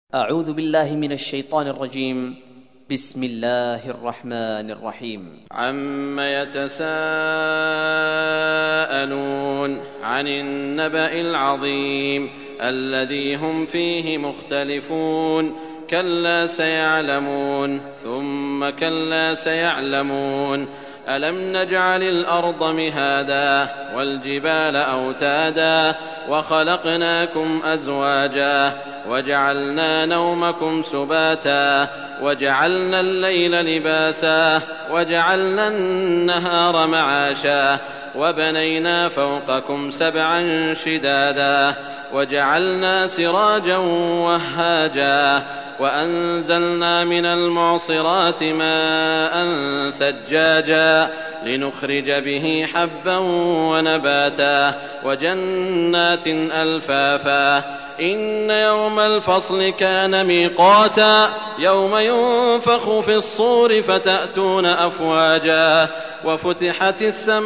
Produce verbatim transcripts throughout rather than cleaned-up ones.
أعوذ بالله من الشيطان الرجيم. بسم الله الرحمن الرحيم. عم يتساءلون عن النبأ العظيم الذي هم فيه مختلفون كلا سيعلمون ثم كلا سيعلمون ألم نجعل الأرض مهادا والجبال أوتادا وخلقناكم أزواجا وجعلنا نومكم سباتا وجعلنا الليل لباسا وجعلنا النهار معاشا وبنينا فوقكم سبعا شدادا وجعلنا سراجا وهاجا وأنزلنا من المعصرات ماء ثجاجا لنخرج به حبا ونباتا وجنات ألفافا إن يوم الفصل كان ميقاتا يوم ينفخ في الصور فتأتون أفواجا وفتحت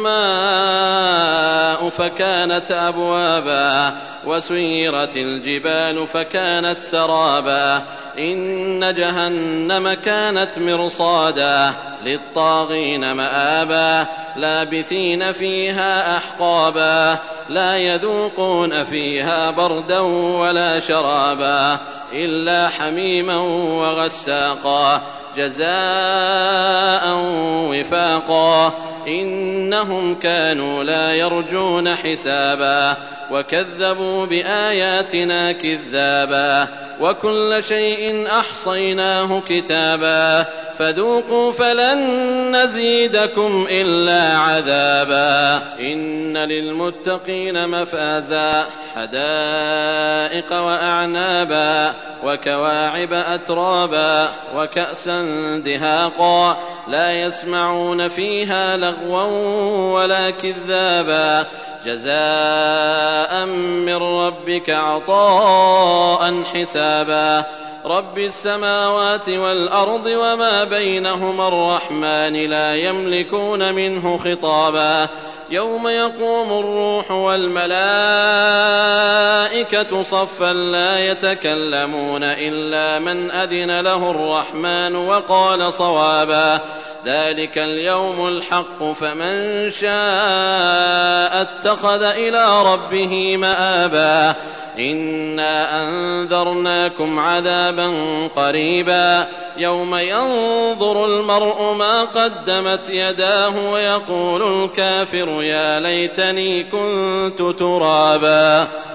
السماء فكانت أبوابا وسيرت الجبال فكانت سرابا إن جهنم كانت مرصادا للطاغين مآبا لابثين فيها أحقابا لا يذوقون فيها بردا ولا شرابا إلا حميما وغساقا جزاء وفاقا إنهم كانوا لا يرجون حسابا وكذبوا بآياتنا كذابا وكل شيء أحصيناه كتابا فذوقوا فلن نزيدكم إلا عذابا إن للمتقين مفازا حدائق وأعنابا وكواعب أترابا وكأسا دهاقا لا يسمعون فيها لغوا ولا كذابا جزاء من ربك عطاء حسابا رب السماوات والأرض وما بينهما الرحمن لا يملكون منه خطابا يوم يقوم الروح والملائكة صفا لا يتكلمون إلا من أذن له الرحمن وقال صوابا ذلك اليوم الحق فمن شاء اتخذ إلى ربه مآبا إنا أنذرناكم عذابا قريبا يوم ينظر المرء ما قدمت يداه ويقول الكافر يا ليتني كنت ترابا.